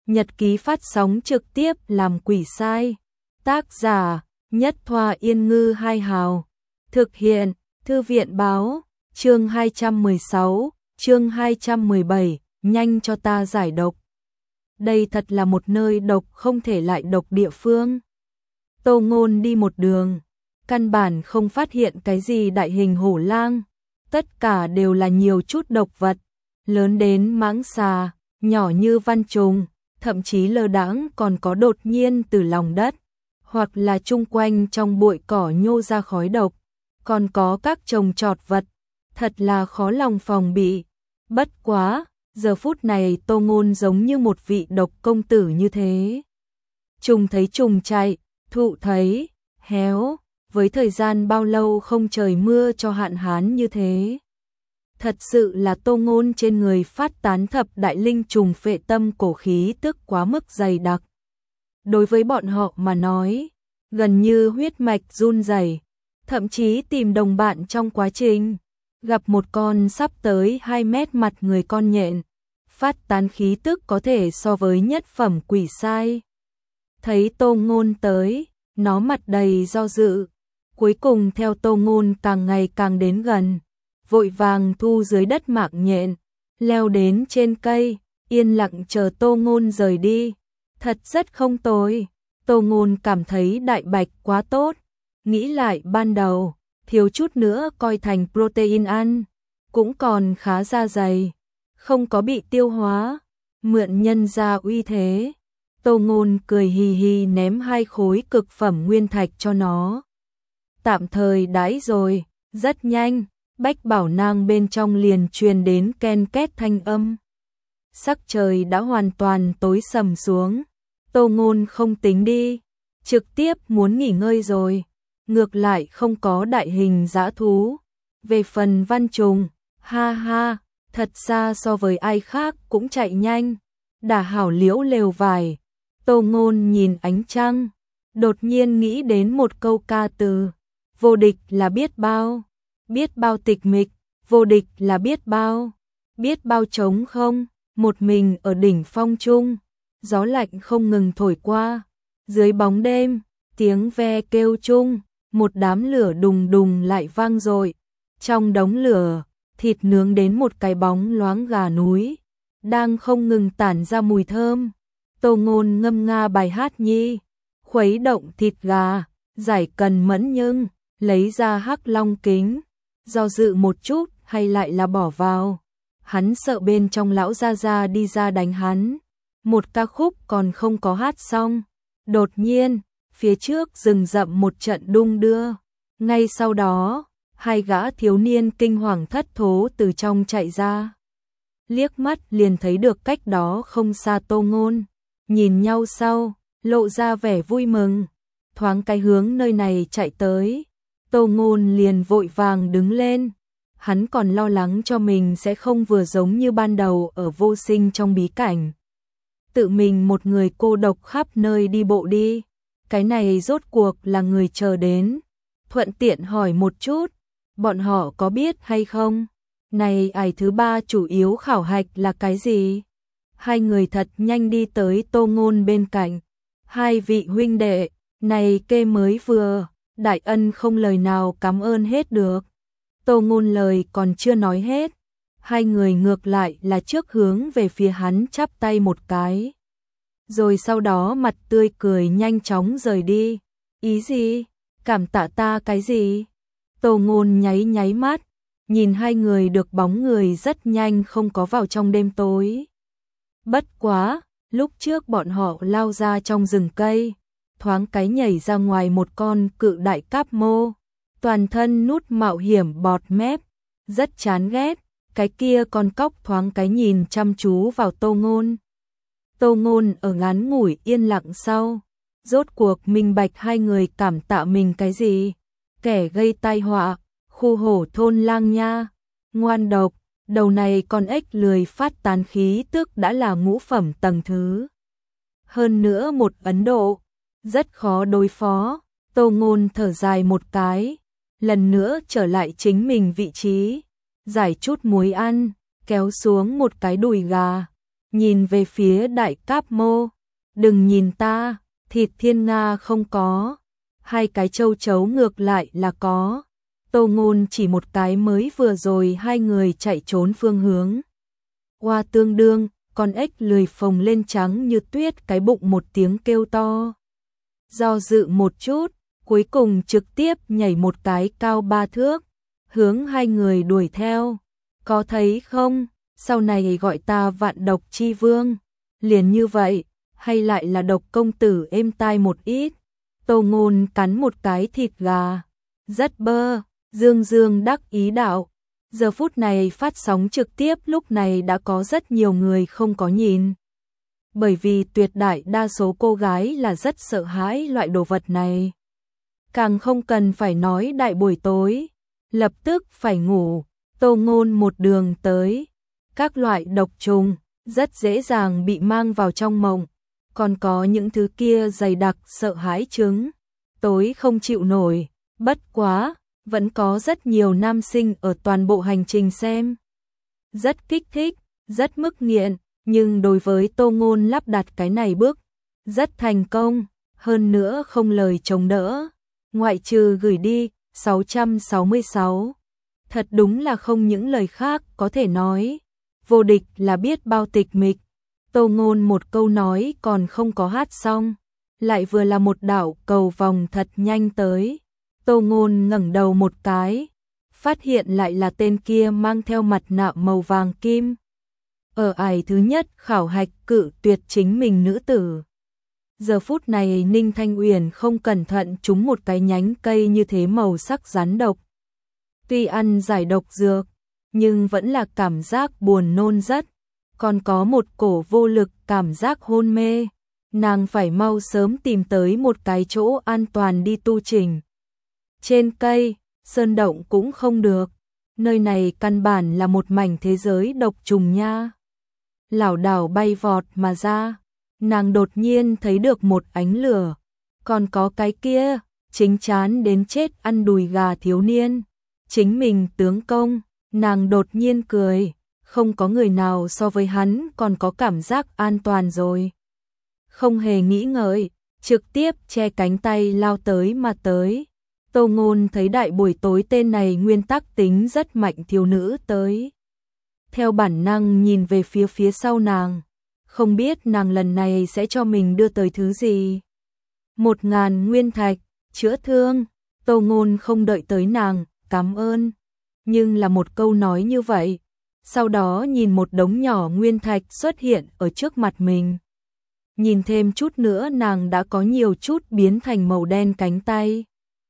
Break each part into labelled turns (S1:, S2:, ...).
S1: nhật ký phát sóng trực tiếp làm quỷ sai. Tác giả: Nhất Thoa Yên Ngư Hai Hào. Thực hiện: Thư viện báo. Chương 216, chương 217, nhanh cho ta giải độc. Đây thật là một nơi độc không thể lại độc địa phương. Tô Ngôn đi một đường, căn bản không phát hiện cái gì đại hình hổ lang, tất cả đều là nhiều chút độc vật, lớn đến mãng xà, nhỏ như văn trùng, thậm chí lơ đãng còn có đột nhiên từ lòng đất, hoặc là chung quanh trong bụi cỏ nhô ra khói độc, còn có các trồng trọt vật, thật là khó lòng phòng bị. Bất quá, giờ phút này Tô Ngôn giống như một vị độc công tử như thế. Trùng thấy trùng chạy, thụ thấy héo, với thời gian bao lâu không trời mưa cho hạn hán như thế. Thật sự là Tô Ngôn trên người phát tán thập đại linh trùng phệ tâm cổ khí tức quá mức dày đặc. Đối với bọn họ mà nói, gần như huyết mạch run rẩy, thậm chí tìm đồng bạn trong quá trình gặp một con sắp tới 2 mét mặt người con nhện, phát tán khí tức có thể so với nhất phẩm quỷ sai. Thấy Tô Ngôn tới, nó mặt đầy do dự, cuối cùng theo Tô Ngôn càng ngày càng đến gần, vội vàng thu dưới đất mạng nhện, leo đến trên cây, yên lặng chờ Tô Ngôn rời đi. Thật rất không tồi. Tô Ngôn cảm thấy đại bạch quá tốt, nghĩ lại ban đầu, thiếu chút nữa coi thành protein ăn, cũng còn khá da dày, không có bị tiêu hóa, mượn nhân ra uy thế. Tô Ngôn cười hì hì ném 2 khối cực phẩm nguyên thạch cho nó. Tạm thời đãi rồi, rất nhanh, bách bảo nang bên trong liền truyền đến ken két thanh âm. Sắc trời đã hoàn toàn tối sầm xuống, Tô Ngôn không tính đi, trực tiếp muốn nghỉ ngơi rồi, ngược lại không có đại hình dã thú. Về phần văn trùng, ha ha, thật ra so với ai khác cũng chạy nhanh, đả hảo liễu lều vải. Tô Ngôn nhìn ánh trăng, đột nhiên nghĩ đến một câu ca từ, vô địch là biết bao tịch mịch, vô địch là biết bao trống không, một mình ở đỉnh phong trung, gió lạnh không ngừng thổi qua, dưới bóng đêm, tiếng ve kêu chung, một đám lửa đùng đùng lại vang dội. Trong đống lửa, thịt nướng đến một cái bóng loáng gà núi, đang không ngừng tản ra mùi thơm. Tô Ngôn ngâm nga bài hát nhi, khuấy động thịt gà, giải cần mẫn nhưng, lấy ra hắc long kính, do dự một chút hay lại là bỏ vào. Hắn sợ bên trong lão gia gia đi ra đánh hắn. Một ca khúc còn không có hát xong, đột nhiên, phía trước rừng rậm một trận đung đưa. Ngay sau đó, 2 gã thiếu niên kinh hoàng thất thố từ trong chạy ra. Liếc mắt liền thấy được cách đó không xa Tô Ngôn, nhìn nhau sau, lộ ra vẻ vui mừng, thoáng cái hướng nơi này chạy tới. Tô Ngôn liền vội vàng đứng lên, hắn còn lo lắng cho mình sẽ không vừa giống như ban đầu ở vô sinh trong bí cảnh. Tự mình một người cô độc khắp nơi đi bộ đi, cái này rốt cuộc là người chờ đến. Thuận tiện hỏi một chút, bọn họ có biết hay không? Này ải thứ 3 chủ yếu khảo hạch là cái gì? 2 người thật nhanh đi tới Tô Ngôn bên cạnh. 2 vị huynh đệ, này kê mới vừa, đại ân không lời nào cảm ơn hết được. Tô Ngôn lời còn chưa nói hết, 2 người ngược lại là trước hướng về phía hắn chắp tay một cái. Rồi sau đó mặt tươi cười nhanh chóng rời đi. Ý gì? Cảm tạ ta cái gì? Tô Ngôn nháy mắt, nhìn 2 người được bóng người rất nhanh không có vào trong đêm tối. Bất quá, lúc trước bọn họ lao ra trong rừng cây, thoáng cái nhảy ra ngoài một con cự đại cáp mô, toàn thân nút mạo hiểm bọt mép, rất chán ghét. Cái kia con cóc thoáng cái nhìn chăm chú vào Tô Ngôn. Tô Ngôn ở ngắn ngủi yên lặng sau, rốt cuộc minh bạch 2 người cảm tạ mình cái gì. Kẻ gây tai họa, khu hổ thôn lang nha, ngoan độc, đầu này con ếch lười phát tán khí tức đã là ngũ phẩm tầng thứ. Hơn nữa một Ấn Độ, rất khó đối phó. Tô Ngôn thở dài một cái, lần nữa trở lại chính mình vị trí, giải chút muối ăn, kéo xuống một cái đùi gà, nhìn về phía Đại Cáp Mô, đừng nhìn ta, thịt thiên nga không có, hai cái châu chấu ngược lại là có. Tô Ngôn chỉ một cái mới vừa rồi hai người chạy trốn phương hướng. Qua tương đương, con ếch lười phồng lên trắng như tuyết, cái bụng một tiếng kêu to. Do dự một chút, cuối cùng trực tiếp nhảy một cái cao 3 thước, hướng hai người đuổi theo. Có thấy không, sau này gọi ta Vạn Độc Chi Vương, liền như vậy, hay lại là Độc công tử êm tai một ít. Tô Ngôn cắn một cái thịt gà, rất bơ, dương dương đắc ý đạo. Giờ phút này phát sóng trực tiếp lúc này đã có rất nhiều người không có nhìn. Bởi vì tuyệt đại đa số cô gái là rất sợ hãi loại đồ vật này. Càng không cần phải nói đại buổi tối, lập tức phải ngủ, Tô Ngôn một đường tới. Các loại độc trùng rất dễ dàng bị mang vào trong mộng, còn có những thứ kia dày đặc sợ hãi chứng, tối không chịu nổi, bất quá, vẫn có rất nhiều nam sinh ở toàn bộ hành trình xem. Rất kích thích, rất mức nghiện, nhưng đối với Tô Ngôn lắp đặt cái này bước, rất thành công, hơn nữa không lời chống đỡ, ngoại trừ gửi đi, 666. Thật đúng là không những lời khác có thể nói, vô địch là biết bao tịch mịch. Tô Ngôn một câu nói còn không có hát xong, lại vừa là một đạo cầu vòng thật nhanh tới. Tô Ngôn ngẩng đầu một cái, phát hiện lại là tên kia mang theo mặt nạ màu vàng kim. Ở ải thứ nhất khảo hạch cự tuyệt chính mình nữ tử. Giờ phút này Ninh Thanh Uyển không cẩn thận trúng một cái nhánh cây như thế màu sắc rắn độc. Tuy ăn giải độc dược, nhưng vẫn là cảm giác buồn nôn rất, còn có một cổ vô lực cảm giác hôn mê. Nàng phải mau sớm tìm tới một cái chỗ an toàn đi tu chỉnh. Trên cây, sơn động cũng không được, nơi này căn bản là một mảnh thế giới độc trùng nha. Lảo đảo bay vọt mà ra, nàng đột nhiên thấy được một ánh lửa, còn có cái kia, chính chán đến chết ăn đùi gà thiếu niên, chính mình tướng công, nàng đột nhiên cười, không có người nào so với hắn còn có cảm giác an toàn rồi. Không hề nghĩ ngợi, trực tiếp che cánh tay lao tới mà tới. Tô Ngôn thấy đại buổi tối tên này nguyên tắc tính rất mạnh thiếu nữ tới. Theo bản năng nhìn về phía sau nàng, không biết nàng lần này sẽ cho mình đưa tới thứ gì. 1000 nguyên thạch, chữa thương, Tô Ngôn không đợi tới nàng, cảm ơn. Nhưng là một câu nói như vậy, sau đó nhìn một đống nhỏ nguyên thạch xuất hiện ở trước mặt mình. Nhìn thêm chút nữa nàng đã có nhiều chút biến thành màu đen cánh tay.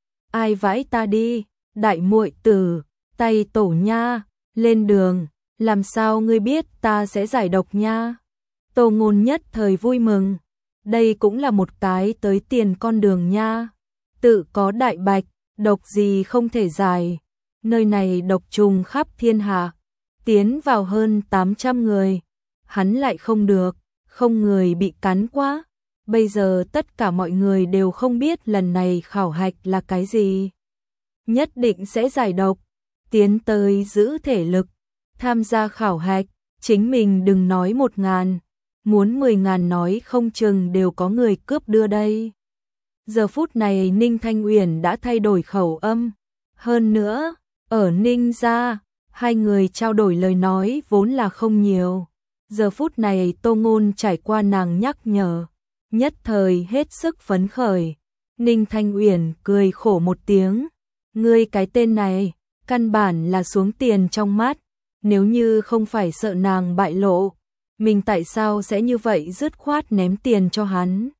S1: Ai vãi ta đi, đại muội tử, tay tổ nha, lên đường, làm sao ngươi biết ta sẽ giải độc nha. Tô Ngôn nhất thời vui mừng, đây cũng là một cái tới tiền con đường nha. Tự có đại bạch, độc gì không thể giải, nơi này độc trùng khắp thiên hạ, tiến vào hơn 800 người, hắn lại không được, không người bị cắn quá. Bây giờ tất cả mọi người đều không biết lần này khảo hạch là cái gì. Nhất định sẽ giải độc, tiến tới giữ thể lực, tham gia khảo hạch, chính mình đừng nói 1000, muốn 10.000 nói không chừng đều có người cướp đưa đây. Giờ phút này Ninh Thanh Uyển đã thay đổi khẩu âm, hơn nữa, ở Ninh gia, hai người trao đổi lời nói vốn là không nhiều. Giờ phút này Tô Ngôn trải qua nàng nhắc nhở, nhất thời hết sức phấn khởi. Ninh Thanh Uyển cười khổ một tiếng, ngươi cái tên này, căn bản là xuống tiền trong mắt, nếu như không phải sợ nàng bại lộ, mình tại sao sẽ như vậy dứt khoát ném tiền cho hắn.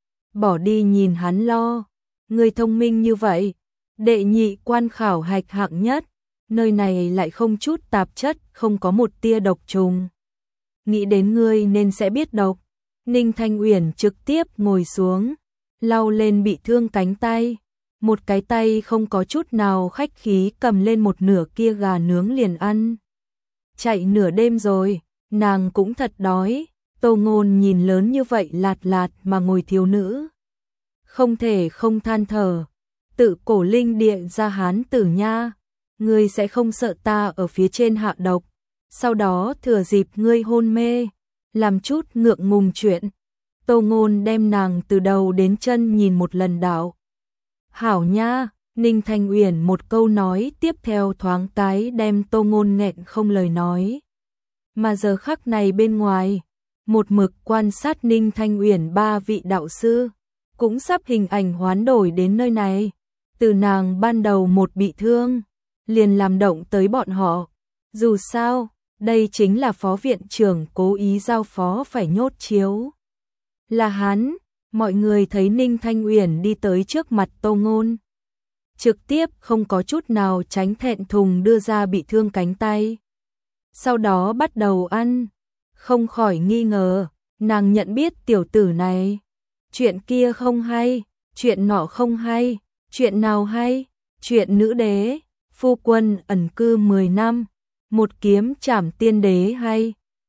S1: Bỏ đi nhìn hắn lo, ngươi thông minh như vậy, đệ nhị quan khảo hạch hạng nhất, nơi này lại không chút tạp chất, không có một tia độc trùng. Nghĩ đến ngươi nên sẽ biết độc. Ninh Thanh Uyển trực tiếp ngồi xuống, lau lên bị thương cánh tay, một cái tay không có chút nào khách khí cầm lên một nửa kia gà nướng liền ăn. Chạy nửa đêm rồi, nàng cũng thật đói. Tô Ngôn nhìn lớn như vậy lạt lạt mà ngồi thiếu nữ, không thể không than thở, tự cổ linh địa ra hán tử nha, ngươi sẽ không sợ ta ở phía trên hạ độc, sau đó thừa dịp ngươi hôn mê, làm chút ngượng ngùng chuyện. Tô Ngôn đem nàng từ đầu đến chân nhìn một lần đạo. Hảo nha, Ninh Thanh Uyển một câu nói tiếp theo thoáng cái đem Tô Ngôn nghẹn không lời nói. Mà giờ khắc này bên ngoài, một mực quan sát Ninh Thanh Uyển ba vị đạo sư, cũng sắp hình ảnh hoán đổi đến nơi này. Từ nàng ban đầu một bị thương, liền làm động tới bọn họ. Dù sao, đây chính là phó viện trưởng cố ý giao phó phải nhốt chiếu. Là hắn, mọi người thấy Ninh Thanh Uyển đi tới trước mặt Tô Ngôn. Trực tiếp không có chút nào tránh thẹn thùng đưa ra bị thương cánh tay. Sau đó bắt đầu ăn, không khỏi nghi ngờ, nàng nhận biết tiểu tử này. Chuyện kia không hay, chuyện nọ không hay, chuyện nào hay, chuyện nữ đế, phu quân ẩn cư 10 năm, một kiếm trảm tiên đế hay,